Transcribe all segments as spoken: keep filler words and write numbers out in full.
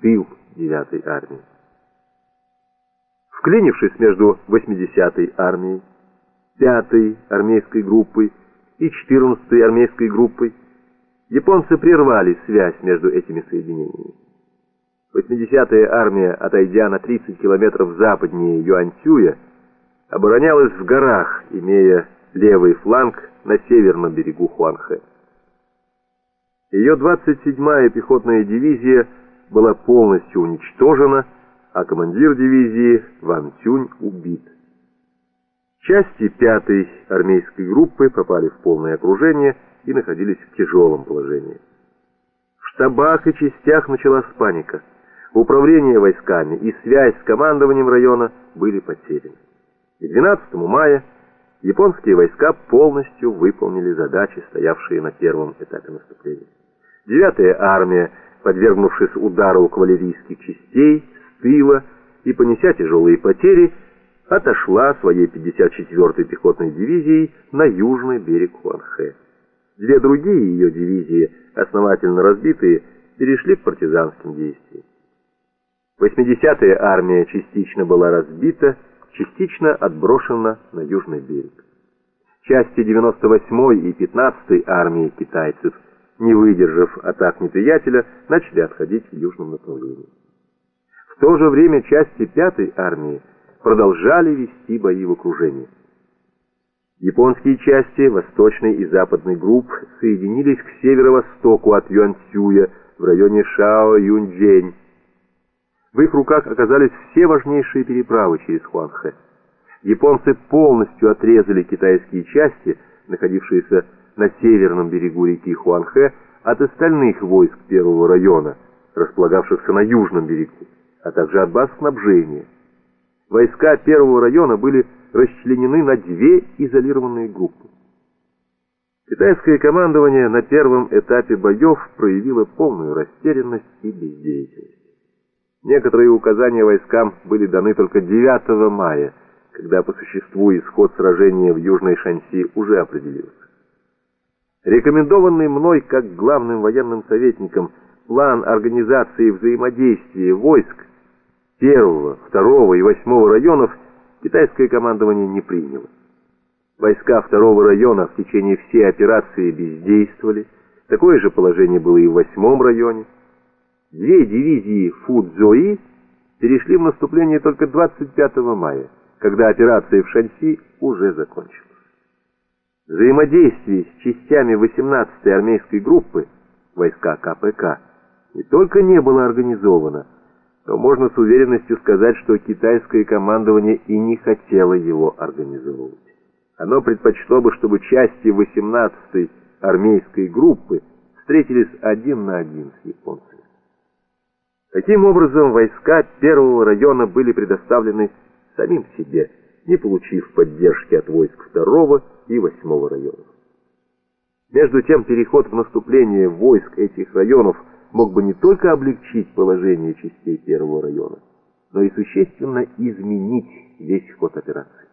тыл девятой армии. Вклинившись между восьмидесятой армией, пятой армейской группой и четырнадцатой армейской группой, японцы прервали связь между этими соединениями. восьмидесятая армия, отойдя на тридцать километров западнее Юаньцюя, оборонялась в горах, имея левый фланг на северном берегу Хуанхэ. Ее двадцать седьмая пехотная дивизия была полностью уничтожена, а командир дивизии Ван Цюнь убит. Части пятой армейской группы попали в полное окружение и находились в тяжелом положении. В штабах и частях началась паника. Управление войсками и связь с командованием района были потеряны. И двенадцатого мая японские войска полностью выполнили задачи, стоявшие на первом этапе наступления. девятая армия, подвергнувшись удару кавалерийских частей с тыла и понеся тяжелые потери, отошла своей пятьдесят четвёртой пехотной дивизией на южный берег Хуанхэ. Две другие ее дивизии, основательно разбитые, перешли к партизанским действиям. восьмидесятая армия частично была разбита, частично отброшена на южный берег. Части девяносто восьмой и пятнадцатой армии китайцев, не выдержав атак неприятеля, начали отходить в южном направлении. В то же время части пятой армии продолжали вести бои в окружении. Японские части восточной и западной групп соединились к северо-востоку от Юаньцюя в районе Шао-Юньчжэнь. В их руках оказались все важнейшие переправы через Хуанхэ. Японцы полностью отрезали китайские части, находившиеся на северном берегу реки Хуанхэ, от остальных войск первого района, располагавшихся на южном берегу, а также от баз снабжения. Войска первого района были расчленены на две изолированные группы. Китайское командование на первом этапе боев проявило полную растерянность и бездеятельность. Некоторые указания войскам были даны только девятого мая, когда по существу исход сражения в Южной Шаньси уже определился. Рекомендованный мной как главным военным советником план организации взаимодействия войск первого, второго и восьмого районов китайское командование не приняло. Войска второго района в течение всей операции бездействовали, такое же положение было и в восьмом районе. Две дивизии Фудзои перешли в наступление только двадцать пятого мая, когда операция в Шаньси уже закончилась. Взаимодействие с частями восемнадцатой армейской группы, войска ка пэ ка, не только не было организовано, но можно с уверенностью сказать, что китайское командование и не хотело его организовывать. Оно предпочло бы, чтобы части восемнадцатой армейской группы встретились один на один с японцами. Таким образом, войска первого района были предоставлены самим себе, не получив поддержки от войск второго и восьмого районов. Между тем, переход в наступление войск этих районов мог бы не только облегчить положение частей первого района, но и существенно изменить весь ход операции.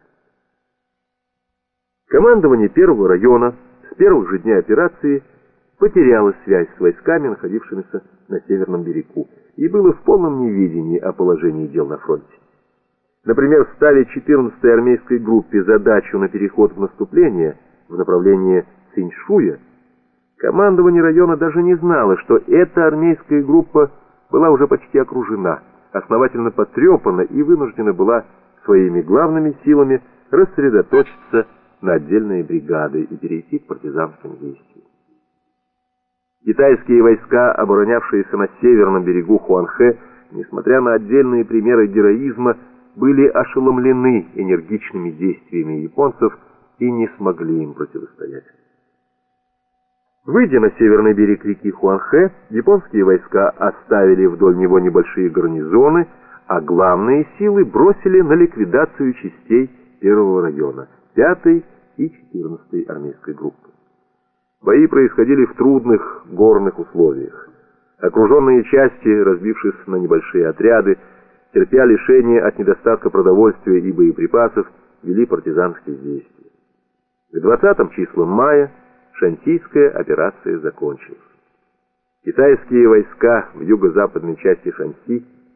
Командование первого района с первых же дней операции потеряло связь с войсками, находившимися на северном берегу, и было в полном неведении о положении дел на фронте. Например, ставя четырнадцатой армейской группе задачу на переход в наступление в направлении Циньшуя, командование района даже не знало, что эта армейская группа была уже почти окружена, основательно потрепана и вынуждена была своими главными силами рассредоточиться на отдельные бригады и перейти к партизанским действиям. Китайские войска, оборонявшиеся на северном берегу Хуанхэ, несмотря на отдельные примеры героизма, были ошеломлены энергичными действиями японцев и не смогли им противостоять. Выйдя на северный берег реки Хуанхэ, японские войска оставили вдоль него небольшие гарнизоны, а главные силы бросили на ликвидацию частей первого района, пятой и четырнадцатой армейской группы. Бои происходили в трудных горных условиях. Окруженные части, разбившись на небольшие отряды, терпя лишение от недостатка продовольствия и боеприпасов, вели партизанские действия. К двадцатым числам мая шаньсийская операция закончилась. Китайские войска в юго-западной части Шаньси